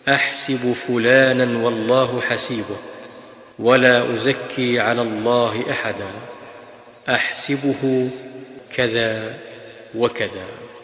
أحسب فلانا والله حسيبه، ولا أزكي على الله أحدا، أحسبه كذا وكذا.